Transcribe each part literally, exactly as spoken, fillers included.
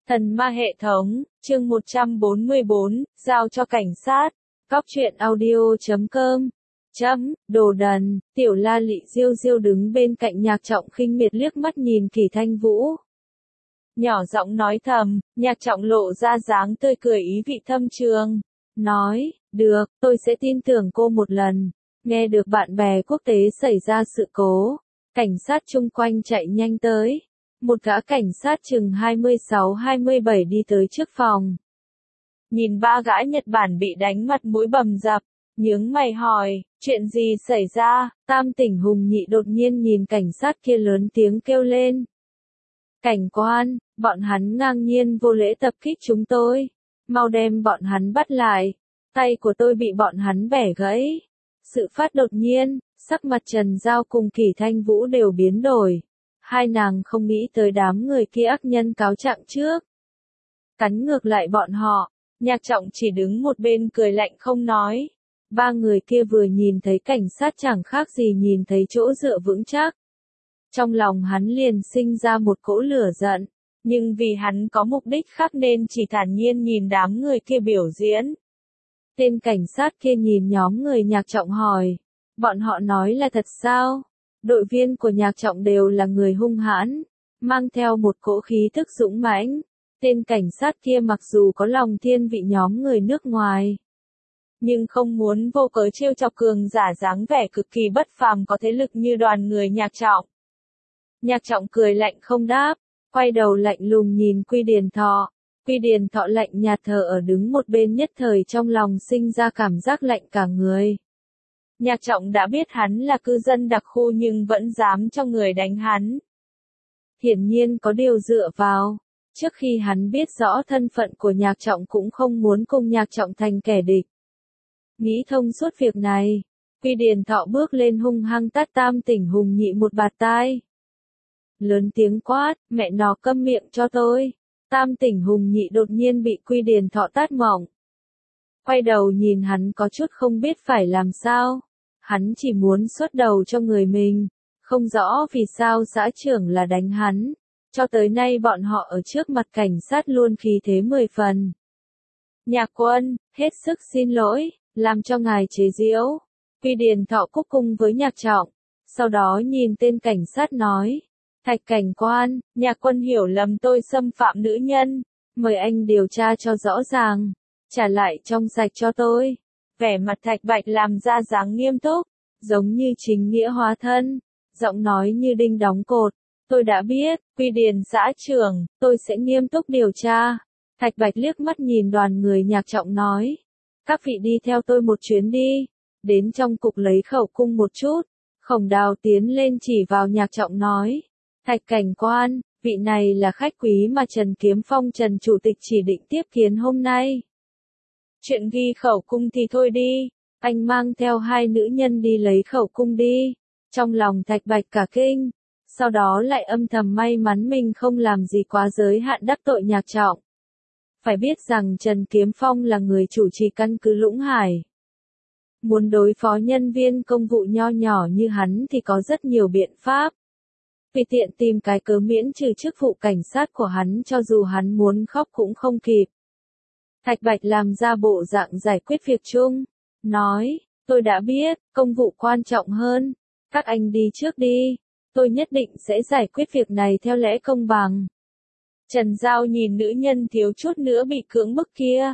Thần ma hệ thống, chương một trăm bốn mươi bốn, giao cho cảnh sát. Cóc truyện audio chấm com. Chấm, đồ đần, tiểu la lị diêu diêu đứng bên cạnh Nhạc Trọng khinh miệt liếc mắt nhìn Kỷ Thanh Vũ. Nhỏ giọng nói thầm, Nhạc Trọng lộ ra dáng tươi cười ý vị thâm trường. Nói, được, tôi sẽ tin tưởng cô một lần. Nghe được bạn bè quốc tế xảy ra sự cố. Cảnh sát chung quanh chạy nhanh tới. Một gã cảnh sát chừng hai mươi sáu hai mươi bảy đi tới trước phòng. Nhìn ba gã Nhật Bản bị đánh mặt mũi bầm dập, nhướng mày hỏi, chuyện gì xảy ra? Tam Tỉnh Hùng Nhị đột nhiên nhìn cảnh sát kia lớn tiếng kêu lên. Cảnh quan, bọn hắn ngang nhiên vô lễ tập kích chúng tôi. Mau đem bọn hắn bắt lại. Tay của tôi bị bọn hắn bẻ gãy. Sự phát đột nhiên, sắc mặt Trần Giao cùng Kỷ Thanh Vũ đều biến đổi. Hai nàng không nghĩ tới đám người kia ác nhân cáo trạng trước. Cắn ngược lại bọn họ, Nhạc Trọng chỉ đứng một bên cười lạnh không nói. Ba người kia vừa nhìn thấy cảnh sát chẳng khác gì nhìn thấy chỗ dựa vững chắc. Trong lòng hắn liền sinh ra một cỗ lửa giận, nhưng vì hắn có mục đích khác nên chỉ thản nhiên nhìn đám người kia biểu diễn. Tên cảnh sát kia nhìn nhóm người Nhạc Trọng hỏi, bọn họ nói là thật sao? Đội viên của Nhạc Trọng đều là người hung hãn, mang theo một cỗ khí thức dũng mãnh. Tên cảnh sát kia mặc dù có lòng thiên vị nhóm người nước ngoài, nhưng không muốn vô cớ trêu chọc cường giả dáng vẻ cực kỳ bất phàm có thế lực như đoàn người Nhạc Trọng. Nhạc Trọng cười lạnh không đáp, quay đầu lạnh lùng nhìn Quy Điền Thọ. Quy Điền Thọ lạnh nhạt thờ ở đứng một bên nhất thời trong lòng sinh ra cảm giác lạnh cả người. Nhạc Trọng đã biết hắn là cư dân đặc khu nhưng vẫn dám cho người đánh hắn. Hiển nhiên có điều dựa vào. Trước khi hắn biết rõ thân phận của Nhạc Trọng cũng không muốn cùng Nhạc Trọng thành kẻ địch. Nghĩ thông suốt việc này, Quy Điền Thọ bước lên hung hăng tát Tam Tỉnh Hùng Nhị một bạt tai. Lớn tiếng quát, mẹ nó câm miệng cho tôi. Tam Tỉnh Hùng Nhị đột nhiên bị Quy Điền Thọ tát mỏng. Quay đầu nhìn hắn có chút không biết phải làm sao. Hắn chỉ muốn xuất đầu cho người mình, không rõ vì sao xã trưởng là đánh hắn. Cho tới nay bọn họ ở trước mặt cảnh sát luôn khí thế mười phần. Nhạc quân, hết sức xin lỗi, làm cho ngài chế giễu. Quy Điền Thọ cúc cung với Nhạc Trọng, sau đó nhìn tên cảnh sát nói. Thạch cảnh quan, Nhạc quân hiểu lầm tôi xâm phạm nữ nhân, mời anh điều tra cho rõ ràng, trả lại trong sạch cho tôi. Vẻ mặt Thạch Bạch làm ra dáng nghiêm túc, giống như chính nghĩa hóa thân, giọng nói như đinh đóng cột. Tôi đã biết, Quy Điền xã trưởng, tôi sẽ nghiêm túc điều tra. Thạch Bạch liếc mắt nhìn đoàn người Nhạc Trọng nói. Các vị đi theo tôi một chuyến đi, đến trong cục lấy khẩu cung một chút. Khổng Đào tiến lên chỉ vào Nhạc Trọng nói. Thạch cảnh quan, vị này là khách quý mà Trần Kiếm Phong Trần Chủ tịch chỉ định tiếp kiến hôm nay. Chuyện ghi khẩu cung thì thôi đi, anh mang theo hai nữ nhân đi lấy khẩu cung đi. Trong lòng Thạch Bạch cả kinh, sau đó lại âm thầm may mắn mình không làm gì quá giới hạn đắc tội Nhạc Trọng. Phải biết rằng Trần Kiếm Phong là người chủ trì căn cứ Lũng Hải. Muốn đối phó nhân viên công vụ nho nhỏ như hắn thì có rất nhiều biện pháp. Vì tiện tìm cái cớ miễn trừ chức vụ cảnh sát của hắn cho dù hắn muốn khóc cũng không kịp. Thạch Bạch làm ra bộ dạng giải quyết việc chung, nói, tôi đã biết, công vụ quan trọng hơn, các anh đi trước đi, tôi nhất định sẽ giải quyết việc này theo lẽ công bằng. Trần Giao nhìn nữ nhân thiếu chút nữa bị cưỡng bức kia.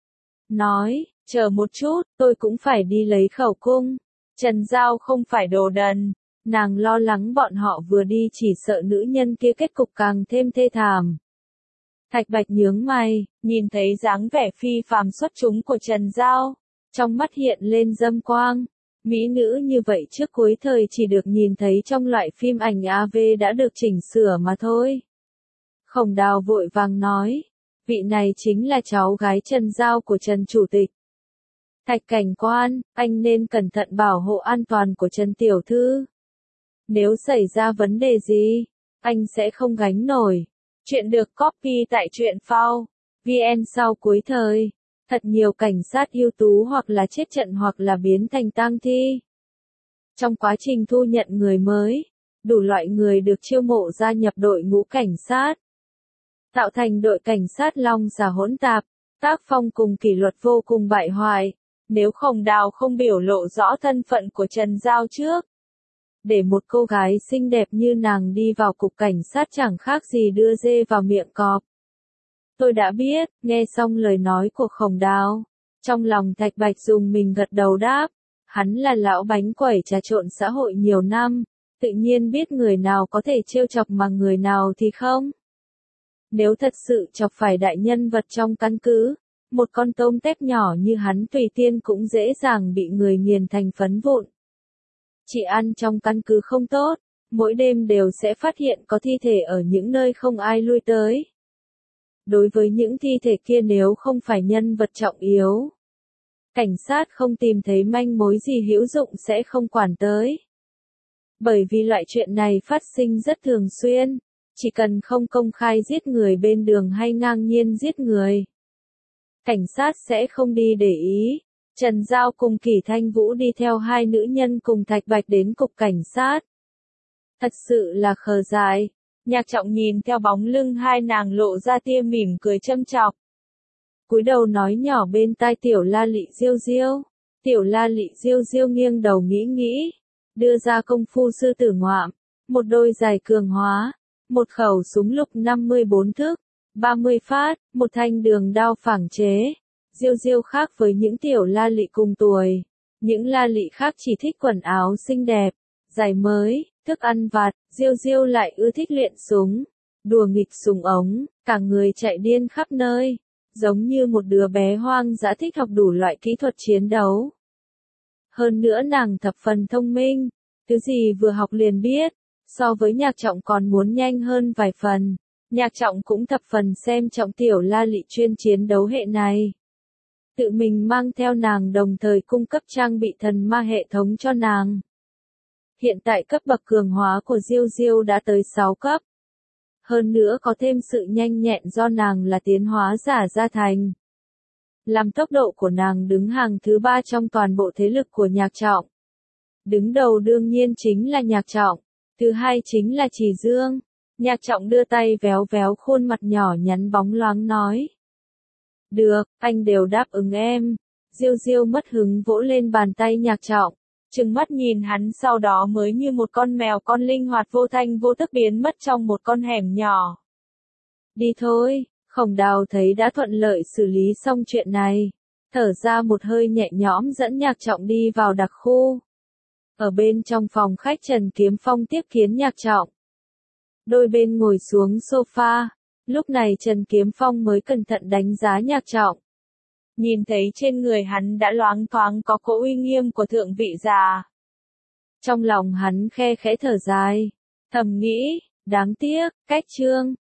Nói, chờ một chút, tôi cũng phải đi lấy khẩu cung. Trần Giao không phải đồ đần, nàng lo lắng bọn họ vừa đi chỉ sợ nữ nhân kia kết cục càng thêm thê thảm. Thạch Bạch nhướng mày, nhìn thấy dáng vẻ phi phàm xuất chúng của Trần Giao, trong mắt hiện lên dâm quang. Mỹ nữ như vậy trước cuối thời chỉ được nhìn thấy trong loại phim ảnh a vê đã được chỉnh sửa mà thôi. Khổng Đào vội vàng nói, vị này chính là cháu gái Trần Giao của Trần Chủ tịch. Thạch cảnh quan, anh nên cẩn thận bảo hộ an toàn của Trần Tiểu Thư. Nếu xảy ra vấn đề gì, anh sẽ không gánh nổi. Chuyện được copy tại truyện phao vê en sau cuối thời. Thật nhiều cảnh sát ưu tú hoặc là chết trận hoặc là biến thành tang thi. Trong quá trình thu nhận người mới, đủ loại người được chiêu mộ gia nhập đội ngũ cảnh sát. tạo thành đội cảnh sát long xà hỗn tạp, tác phong cùng kỷ luật vô cùng bại hoại. Nếu Khổng Đào không biểu lộ rõ thân phận của Trần Giao trước, để một cô gái xinh đẹp như nàng đi vào cục cảnh sát chẳng khác gì đưa dê vào miệng cọp. Tôi đã biết, nghe xong lời nói của Khổng Đào, trong lòng Thạch Bạch dùng mình gật đầu đáp, hắn là lão bánh quẩy trà trộn xã hội nhiều năm, tự nhiên biết người nào có thể trêu chọc mà người nào thì không. Nếu thật sự chọc phải đại nhân vật trong căn cứ, một con tôm tép nhỏ như hắn tùy tiên cũng dễ dàng bị người nghiền thành phấn vụn. Chỉ ăn trong căn cứ không tốt, mỗi đêm đều sẽ phát hiện có thi thể ở những nơi không ai lui tới. Đối với những thi thể kia nếu không phải nhân vật trọng yếu, cảnh sát không tìm thấy manh mối gì hữu dụng sẽ không quản tới. Bởi vì loại chuyện này phát sinh rất thường xuyên, chỉ cần không công khai giết người bên đường hay ngang nhiên giết người, cảnh sát sẽ không đi để ý. Trần Giao cùng Kỷ Thanh Vũ đi theo hai nữ nhân cùng Thạch Bạch đến cục cảnh sát. Thật sự là khờ dại. Nhạc Trọng nhìn theo bóng lưng hai nàng lộ ra tia mỉm cười châm chọc. Cúi đầu nói nhỏ bên tai Tiểu La Lị Diêu Diêu. Tiểu La Lị Diêu Diêu nghiêng đầu nghĩ nghĩ, đưa ra công phu sư tử ngoạm, một đôi giày cường hóa, một khẩu súng lục năm mươi bốn thước, ba mươi phát, một thanh đường đao phẳng chế. Diêu Diêu khác với những Tiểu La Lị cùng tuổi, những La Lị khác chỉ thích quần áo xinh đẹp, giày mới, thức ăn vặt, Diêu Diêu lại ưa thích luyện súng, đùa nghịch súng ống, cả người chạy điên khắp nơi, giống như một đứa bé hoang dã thích học đủ loại kỹ thuật chiến đấu. Hơn nữa nàng thập phần thông minh, thứ gì vừa học liền biết, so với Nhạc Trọng còn muốn nhanh hơn vài phần. Nhạc Trọng cũng thập phần xem trọng Tiểu La Lị chuyên chiến đấu hệ này. Tự mình mang theo nàng đồng thời cung cấp trang bị thần ma hệ thống cho nàng. Hiện tại cấp bậc cường hóa của Diêu Diêu đã tới sáu cấp. Hơn nữa có thêm sự nhanh nhẹn do nàng là tiến hóa giả gia thành. Làm tốc độ của nàng đứng hàng thứ ba trong toàn bộ thế lực của Nhạc Trọng. Đứng đầu đương nhiên chính là Nhạc Trọng, thứ hai chính là Trì Dương. Nhạc Trọng đưa tay véo véo khuôn mặt nhỏ nhắn bóng loáng nói. Được, anh đều đáp ứng em. Diêu Diêu mất hứng vỗ lên bàn tay Nhạc Trọng, trừng mắt nhìn hắn sau đó mới như một con mèo con linh hoạt vô thanh vô tức biến mất trong một con hẻm nhỏ. Đi thôi, Khổng Đào thấy đã thuận lợi xử lý xong chuyện này, thở ra một hơi nhẹ nhõm dẫn Nhạc Trọng đi vào đặc khu. Ở bên trong phòng khách Trần Kiếm Phong tiếp kiến Nhạc Trọng. Đôi bên ngồi xuống sofa, lúc này Trần Kiếm Phong mới cẩn thận đánh giá Nhạc Trọng. Nhìn thấy trên người hắn đã loáng thoáng có cỗ uy nghiêm của thượng vị già. Trong lòng hắn khe khẽ thở dài, thầm nghĩ, đáng tiếc, cách Trương